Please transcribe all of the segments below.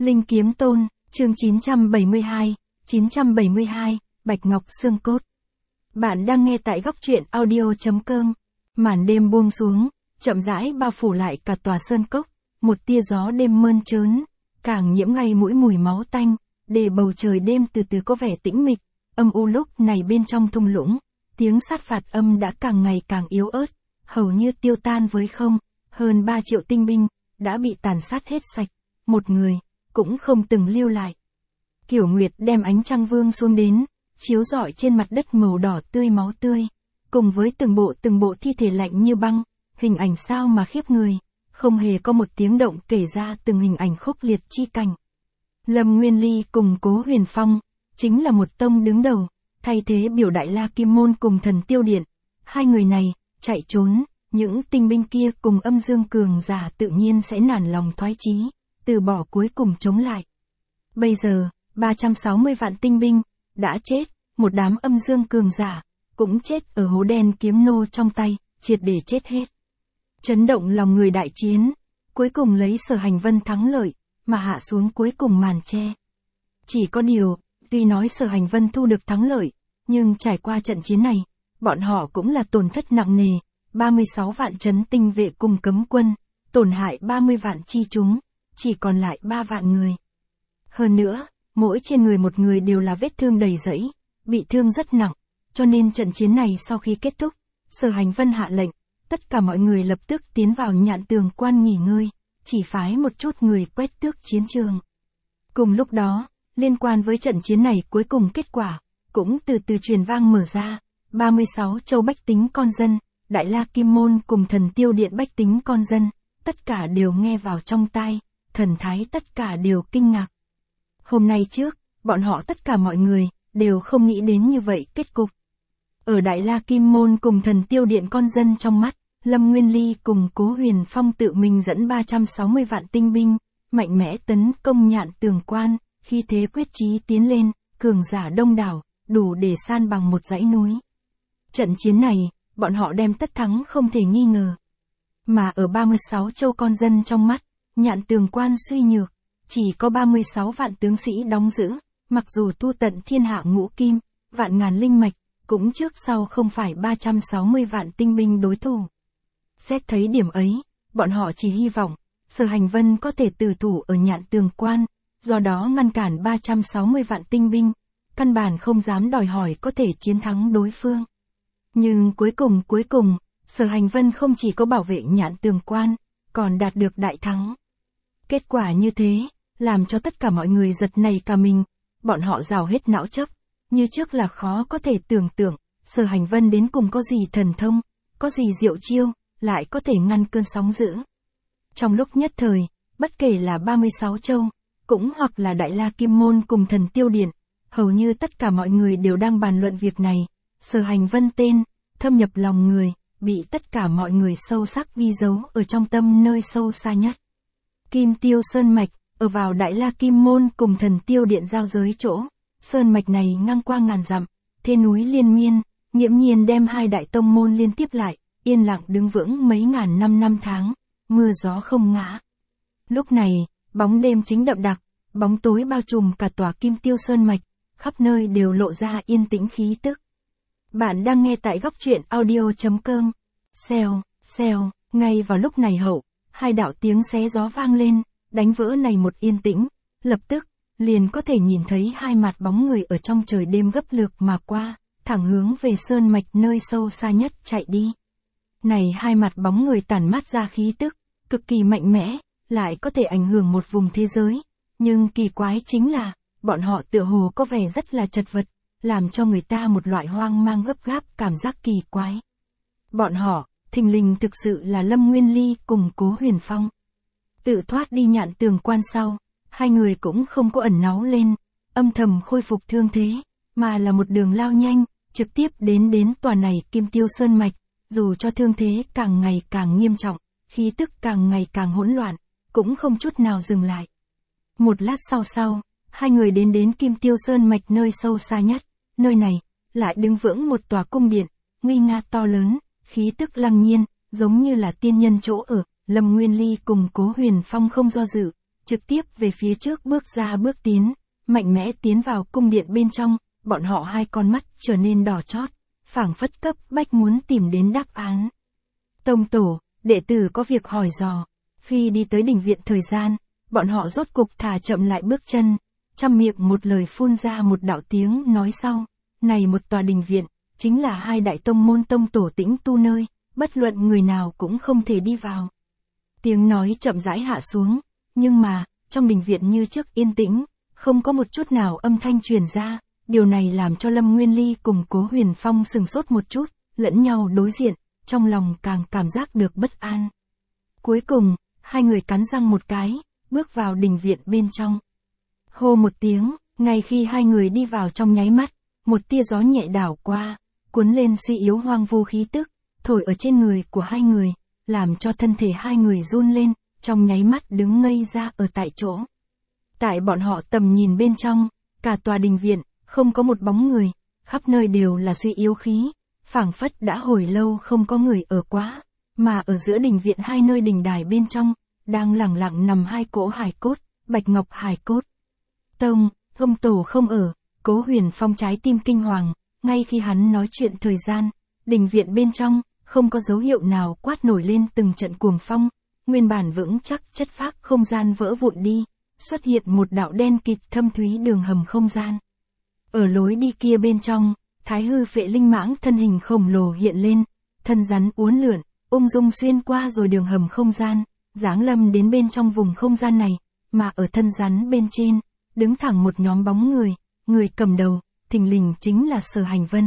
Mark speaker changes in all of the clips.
Speaker 1: Linh Kiếm Tôn, chương 972, Bạch Ngọc Xương Cốt. Bạn đang nghe tại góc truyện audio.com. Màn đêm buông xuống, chậm rãi bao phủ lại cả tòa sơn cốc, một tia gió đêm mơn trớn, càng nhiễm ngay mũi mùi máu tanh, để bầu trời đêm từ từ có vẻ tĩnh mịch, âm u. Lúc này bên trong thung lũng, tiếng sát phạt âm đã càng ngày càng yếu ớt, hầu như tiêu tan với không, hơn 3 triệu tinh binh, đã bị tàn sát hết sạch, một người, cũng không từng lưu lại. Kiểu Nguyệt đem ánh trăng vương xuống đến, chiếu rọi trên mặt đất màu đỏ tươi máu tươi, cùng với từng bộ thi thể lạnh như băng, hình ảnh sao mà khiếp người, không hề có một tiếng động kể ra từng hình ảnh khốc liệt chi cảnh. Lâm Nguyên Ly cùng Cố Huyền Phong, chính là một tông đứng đầu, thay thế biểu Đại La Kim Môn cùng Thần Tiêu Điện. Hai người này, chạy trốn, những tinh binh kia cùng âm dương cường giả tự nhiên sẽ nản lòng thoái chí, từ bỏ cuối cùng chống lại. Bây giờ, 360 vạn tinh binh, đã chết, một đám âm dương cường giả, cũng chết ở hố đen kiếm nô trong tay, triệt để chết hết. Chấn động lòng người đại chiến, cuối cùng lấy Sở Hành Vân thắng lợi, mà hạ xuống cuối cùng màn che. Chỉ có điều, tuy nói Sở Hành Vân thu được thắng lợi, nhưng trải qua trận chiến này, bọn họ cũng là tổn thất nặng nề, 36 vạn trấn tinh vệ cùng cấm quân, tổn hại 30 vạn chi chúng, chỉ còn lại 3 vạn người. Hơn nữa, mỗi trên người một người đều là vết thương đầy rẫy, bị thương rất nặng, cho nên trận chiến này sau khi kết thúc, Sở Hành Vân hạ lệnh, tất cả mọi người lập tức tiến vào Nhạn Tường Quan nghỉ ngơi, chỉ phái một chút người quét tước chiến trường. Cùng lúc đó, liên quan với trận chiến này cuối cùng kết quả, cũng từ từ truyền vang mở ra, 36 châu bách tính con dân, Đại La Kim Môn cùng Thần Tiêu Điện bách tính con dân, tất cả đều nghe vào trong tai, thần thái tất cả đều kinh ngạc. Hôm nay trước, bọn họ tất cả mọi người, đều không nghĩ đến như vậy kết cục. Ở Đại La Kim Môn cùng Thần Tiêu Điện con dân trong mắt, Lâm Nguyên Ly cùng Cố Huyền Phong tự mình dẫn 360 vạn tinh binh, mạnh mẽ tấn công Nhạn Tường Quan, khi thế quyết chí tiến lên, cường giả đông đảo, đủ để san bằng một dãy núi. Trận chiến này, bọn họ đem tất thắng không thể nghi ngờ. Mà ở 36 châu con dân trong mắt, Nhạn Tường Quan suy nhược, chỉ có 36 vạn tướng sĩ đóng giữ, mặc dù tu tận thiên hạ ngũ kim, vạn ngàn linh mạch, cũng trước sau không phải 360 vạn tinh binh đối thủ. Xét thấy điểm ấy, bọn họ chỉ hy vọng, Sở Hành Vân có thể tử thủ ở Nhạn Tường Quan, do đó ngăn cản 360 vạn tinh binh, căn bản không dám đòi hỏi có thể chiến thắng đối phương. Nhưng cuối cùng, Sở Hành Vân không chỉ có bảo vệ Nhạn Tường Quan, còn đạt được đại thắng. Kết quả như thế, làm cho tất cả mọi người giật nảy cả mình, bọn họ rào hết não chấp, như trước là khó có thể tưởng tượng, Sở Hành Vân đến cùng có gì thần thông, có gì diệu chiêu, lại có thể ngăn cơn sóng dữ. Trong lúc nhất thời, bất kể là 36 châu, cũng hoặc là Đại La Kim Môn cùng Thần Tiêu Điện, hầu như tất cả mọi người đều đang bàn luận việc này, Sở Hành Vân tên, thâm nhập lòng người, bị tất cả mọi người sâu sắc ghi dấu ở trong tâm nơi sâu xa nhất. Kim Tiêu Sơn Mạch, ở vào Đại La Kim Môn cùng Thần Tiêu Điện giao giới chỗ, sơn mạch này ngang qua ngàn dặm, thế núi liên miên, nghiễm nhiên đem hai đại tông môn liên tiếp lại, yên lặng đứng vững mấy ngàn năm tháng, mưa gió không ngã. Lúc này, bóng đêm chính đậm đặc, bóng tối bao trùm cả tòa Kim Tiêu Sơn Mạch, khắp nơi đều lộ ra yên tĩnh khí tức. Bạn đang nghe tại góc truyện audio.com. Xèo, ngay vào lúc này hai đạo tiếng xé gió vang lên, đánh vỡ này một yên tĩnh, lập tức, liền có thể nhìn thấy hai mặt bóng người ở trong trời đêm gấp lược mà qua, thẳng hướng về sơn mạch nơi sâu xa nhất chạy đi. Này hai mặt bóng người tản mát ra khí tức, cực kỳ mạnh mẽ, lại có thể ảnh hưởng một vùng thế giới, nhưng kỳ quái chính là, bọn họ tựa hồ có vẻ rất là chật vật, làm cho người ta một loại hoang mang gấp gáp cảm giác kỳ quái. Bọn họ, thình lình thực sự là Lâm Nguyên Ly cùng Cố Huyền Phong. Tự thoát đi Nhạn Tường Quan sau, hai người cũng không có ẩn náu lên, âm thầm khôi phục thương thế, mà là một đường lao nhanh, trực tiếp đến tòa này Kim Tiêu Sơn Mạch, dù cho thương thế càng ngày càng nghiêm trọng, khí tức càng ngày càng hỗn loạn, cũng không chút nào dừng lại. Một lát sau, hai người đến Kim Tiêu Sơn Mạch nơi sâu xa nhất, nơi này, lại đứng vững một tòa cung điện, nguy nga to lớn, khí tức lăng nhiên, giống như là tiên nhân chỗ ở. Lâm Nguyên Ly cùng Cố Huyền Phong không do dự, trực tiếp về phía trước bước ra bước tiến, mạnh mẽ tiến vào cung điện bên trong, bọn họ hai con mắt trở nên đỏ chót, phảng phất cấp bách muốn tìm đến đáp án. Tông tổ, đệ tử có việc hỏi dò. Khi đi tới đình viện thời gian, bọn họ rốt cục thả chậm lại bước chân, trăm miệng một lời phun ra một đạo tiếng nói sau. Này một tòa đình viện, chính là hai đại tông môn tông tổ tĩnh tu nơi, bất luận người nào cũng không thể đi vào. Tiếng nói chậm rãi hạ xuống, nhưng mà, trong đình viện như trước yên tĩnh, không có một chút nào âm thanh truyền ra, điều này làm cho Lâm Nguyên Ly cùng Cố Huyền Phong sừng sốt một chút, lẫn nhau đối diện, trong lòng càng cảm giác được bất an. Cuối cùng, hai người cắn răng một cái, bước vào đình viện bên trong. Hô một tiếng, ngay khi hai người đi vào trong nháy mắt, một tia gió nhẹ đảo qua, cuốn lên suy yếu hoang vu khí tức, thổi ở trên người của hai người, làm cho thân thể hai người run lên, trong nháy mắt đứng ngây ra ở tại chỗ. Tại bọn họ tầm nhìn bên trong, cả tòa đình viện, không có một bóng người, khắp nơi đều là suy yếu khí, phảng phất đã hồi lâu không có người ở quá, mà ở giữa đình viện hai nơi đình đài bên trong, đang lẳng lặng nằm hai cỗ hài cốt, bạch ngọc hài cốt. Tông tổ không ở, Cố Huyền Phong trái tim kinh hoàng, ngay khi hắn nói chuyện thời gian, đình viện bên trong, không có dấu hiệu nào quát nổi lên từng trận cuồng phong, nguyên bản vững chắc chất phác không gian vỡ vụn đi, xuất hiện một đạo đen kịt thâm thúy đường hầm không gian. Ở lối đi kia bên trong, Thái Hư Phệ Linh Mãng thân hình khổng lồ hiện lên, thân rắn uốn lượn, ung dung xuyên qua rồi đường hầm không gian, giáng lâm đến bên trong vùng không gian này, mà ở thân rắn bên trên, đứng thẳng một nhóm bóng người cầm đầu, thình lình chính là Sở Hành Vân.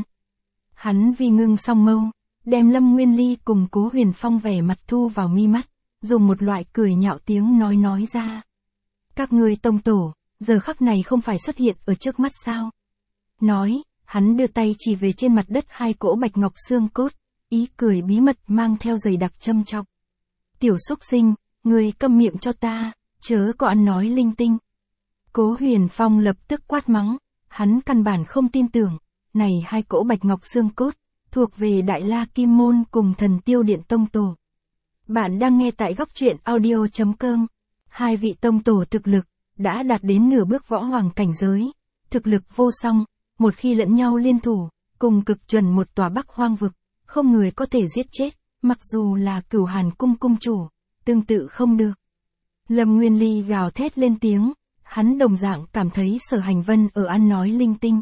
Speaker 1: Hắn vi ngưng song mâu, đem Lâm Nguyên Ly cùng Cố Huyền Phong vẻ mặt thu vào mi mắt, dùng một loại cười nhạo tiếng nói ra. Các ngươi tông tổ, giờ khắc này không phải xuất hiện ở trước mắt sao? Nói, hắn đưa tay chỉ về trên mặt đất hai cỗ bạch ngọc xương cốt, ý cười bí mật mang theo dày đặc châm chọc. Tiểu xúc sinh, ngươi câm miệng cho ta, chớ có ăn nói linh tinh. Cố Huyền Phong lập tức quát mắng, hắn căn bản không tin tưởng, này hai cỗ bạch ngọc xương cốt, thuộc về Đại La Kim Môn cùng Thần Tiêu Điện tông tổ. Bạn đang nghe tại góc truyện audio.com. Hai vị tông tổ thực lực, đã đạt đến nửa bước võ hoàng cảnh giới, thực lực vô song, một khi lẫn nhau liên thủ, cùng cực chuẩn một tòa Bắc Hoang vực, không người có thể giết chết, mặc dù là Cửu Hàn cung cung chủ, tương tự không được. Lâm Nguyên Ly gào thét lên tiếng, hắn đồng dạng cảm thấy Sở Hành Vân ở ăn nói linh tinh.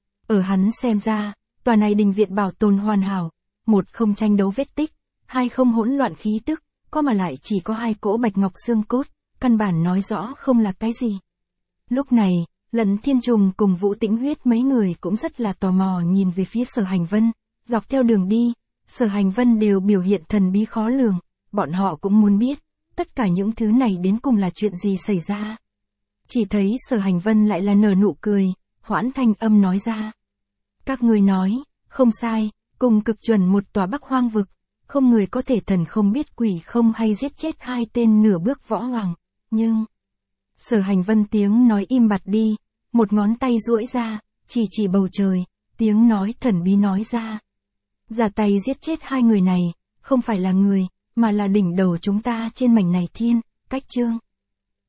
Speaker 1: Ở hắn xem ra, tòa này đình viện bảo tồn hoàn hảo, một không tranh đấu vết tích, hai không hỗn loạn khí tức, có mà lại chỉ có hai cỗ bạch ngọc xương cốt, căn bản nói rõ không là cái gì. Lúc này, Lận Thiên Trùng cùng Vũ Tĩnh Huyết mấy người cũng rất là tò mò nhìn về phía Sở Hành Vân, dọc theo đường đi, Sở Hành Vân đều biểu hiện thần bí khó lường, bọn họ cũng muốn biết, tất cả những thứ này đến cùng là chuyện gì xảy ra. Chỉ thấy Sở Hành Vân lại là nở nụ cười, hoãn thanh âm nói ra. Các ngươi nói, không sai, cùng cực chuẩn một tòa Bắc Hoang vực, không người có thể thần không biết quỷ không hay giết chết hai tên nửa bước võ hoàng, nhưng... Sở Hành Vân tiếng nói im bặt đi, một ngón tay duỗi ra, chỉ bầu trời, tiếng nói thần bí nói ra. Ra tay giết chết hai người này, không phải là người, mà là đỉnh đầu chúng ta trên mảnh này thiên, cách chương.